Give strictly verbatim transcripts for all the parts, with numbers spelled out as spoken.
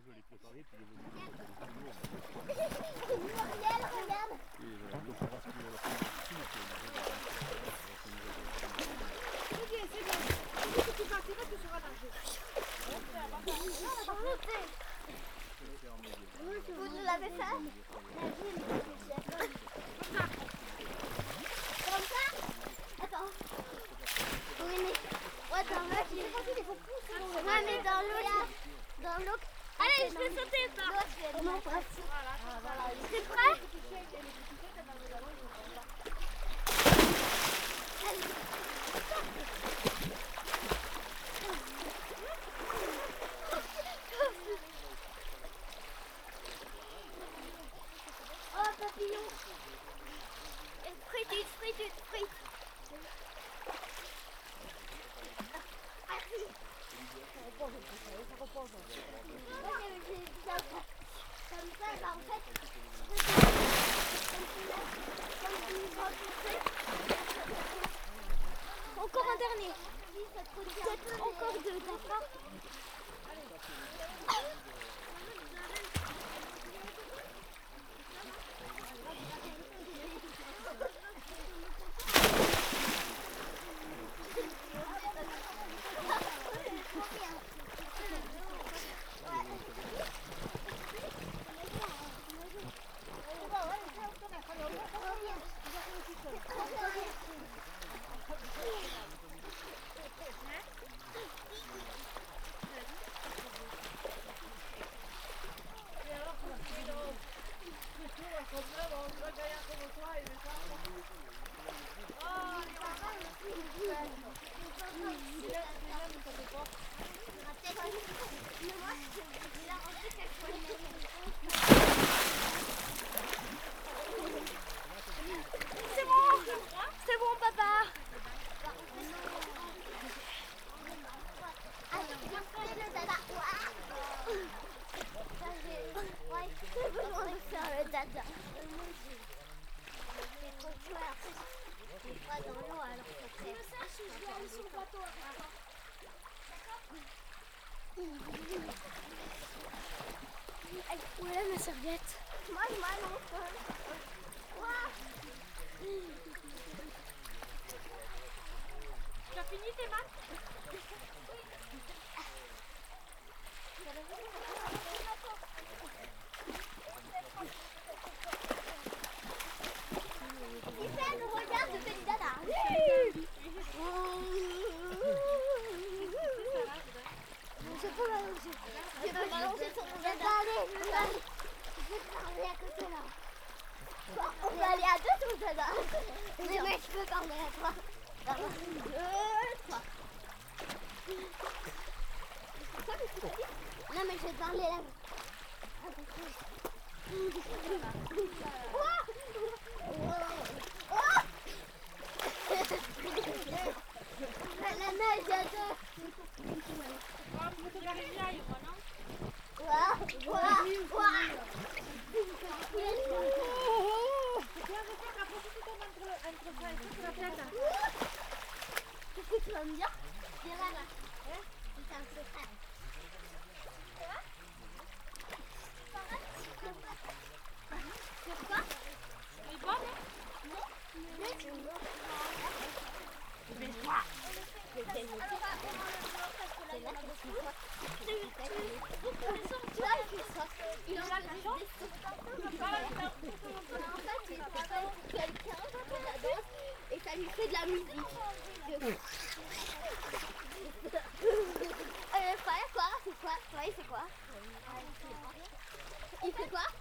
dois les préparer, puis les venir. Muriel, regarde. C'est bien, c'est bien. Dès que tu partiras, tu seras nager. Vous nous l'avez fait? Comme ça? Attends. Oui, mais... Ouais, dans l'eau, il faut pousser. Ouais, mais dans l'eau, dans l'eau... Allez, je vais sauter par. Non, pas si. T'es prêt? Oh, papillon. Une frite, une frite, une frite. Comme ça, bah en fait, encore un dernier. Peut-être encore deux, d'accord? C'est bon, c'est bon papa. J'ai besoin de faire le dada. C'est trop joueur. C'est pas dans l'eau alors que c'est. Je sais, je suis allée sur le bateau avec toi. D'accord? Où est ma serviette? Moi, moi, non. Tu as fini tes maths? Tiffany, regarde, je fais du dada. Je peux m'allonger. Je peux m'allonger sur mon dada. Allez, allez. Je peux parler à côté là. On va aller à deux sur le dada. Mais moi, je peux parler à toi. Un, deux, trois. Non, mais je vais parler là. La neige à deux. Qu'est-ce que tu vas me dire? Viens là, là. C'est un secret. C'est quoi? Elle est bonne, hein? Non. Mais tu veux. Mais toi! Il en a déjà. En fait, il s'appelle pour quelqu'un qui fait de la danse et ça lui fait de la musique. Euh, frère, quoi? C'est quoi? Ouais, c'est quoi? Il fait quoi?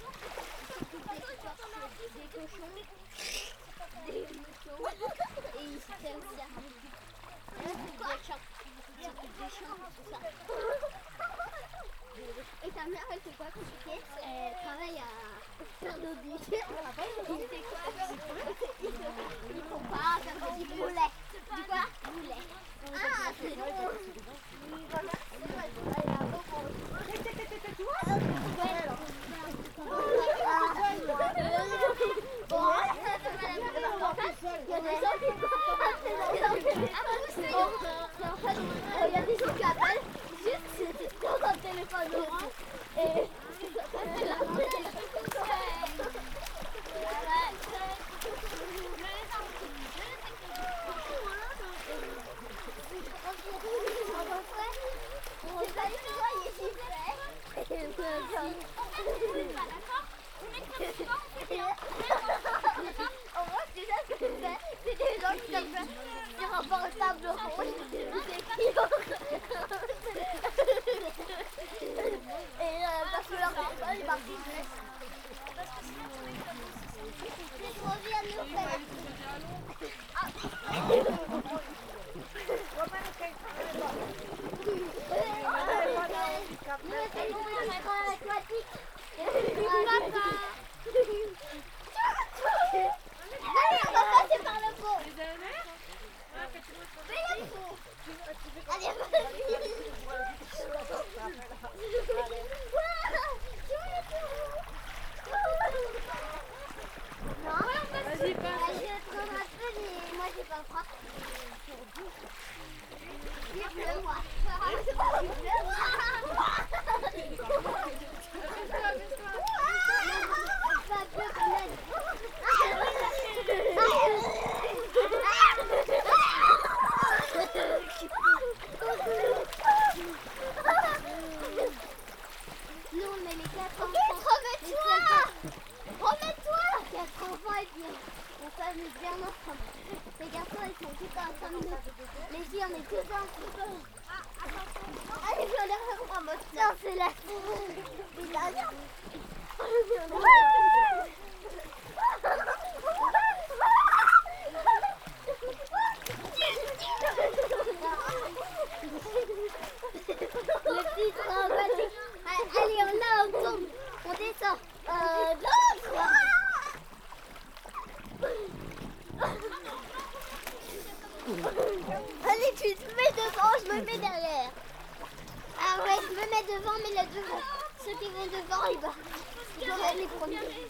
Des cochons. Des moutons. Et il se fait aussi à des champs. Des champs, tout ça. Et ta mère, elle fait quoi quand tu fais? Elle travaille à faire nos biches. Il fait quoi? Ils font pas faire du boulet. Du quoi? Boulet. Ah, c'est drôle. Voilà. Il y a des gens qui appellent juste sur un téléphone. Et... En vrai, c'est ça ce que je fais. C'est des gens qui tapent sur un portable rouge. Et euh, parce que leur téléphone est parti. C'est trop bien de nous faire. Allez, on va passer par le pont. Allez, Vas-y, passe. Moi, j'ai pas froid. Il pleut, moi. Ça pleut quand même. Nous, on met les quatre enfants. Remets-toi! Remets-toi! Quatre enfants et puis on s'amuse bien ensemble. Les garçons, ils sont tous ensemble. Les filles, on est tous ensemble. Allez, je vais en mode tiens, c'est la il a bien. Le petit train aquatique. Allez, on là, on tombe. On descend. Euh, l'autre. Allez, tu te mets devant, je me mets derrière. Ah ouais, je me mets devant, mais là devant. Ceux qui vont devant, ils vont. Ils vont aller les premiers.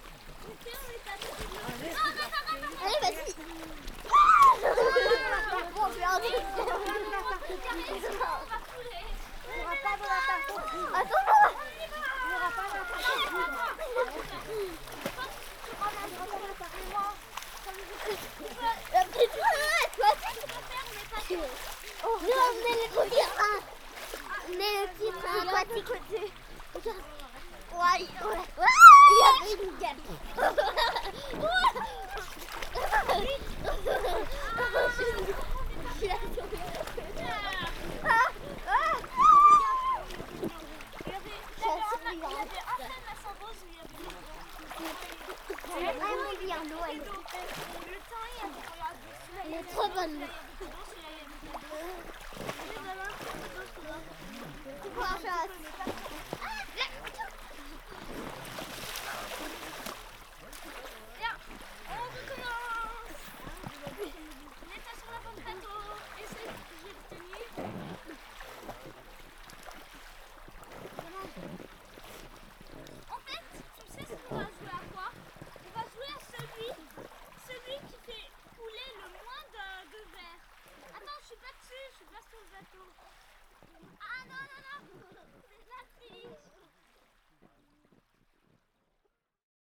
Allez, vas-y. Bon, je vais en dire. Attends, non. La petite aquatique. Oh, nous, on met le petit train. On met le petit train aquatique. Regarde. Ouais, ouais. Il y a une gueule. Elle est trop bonne.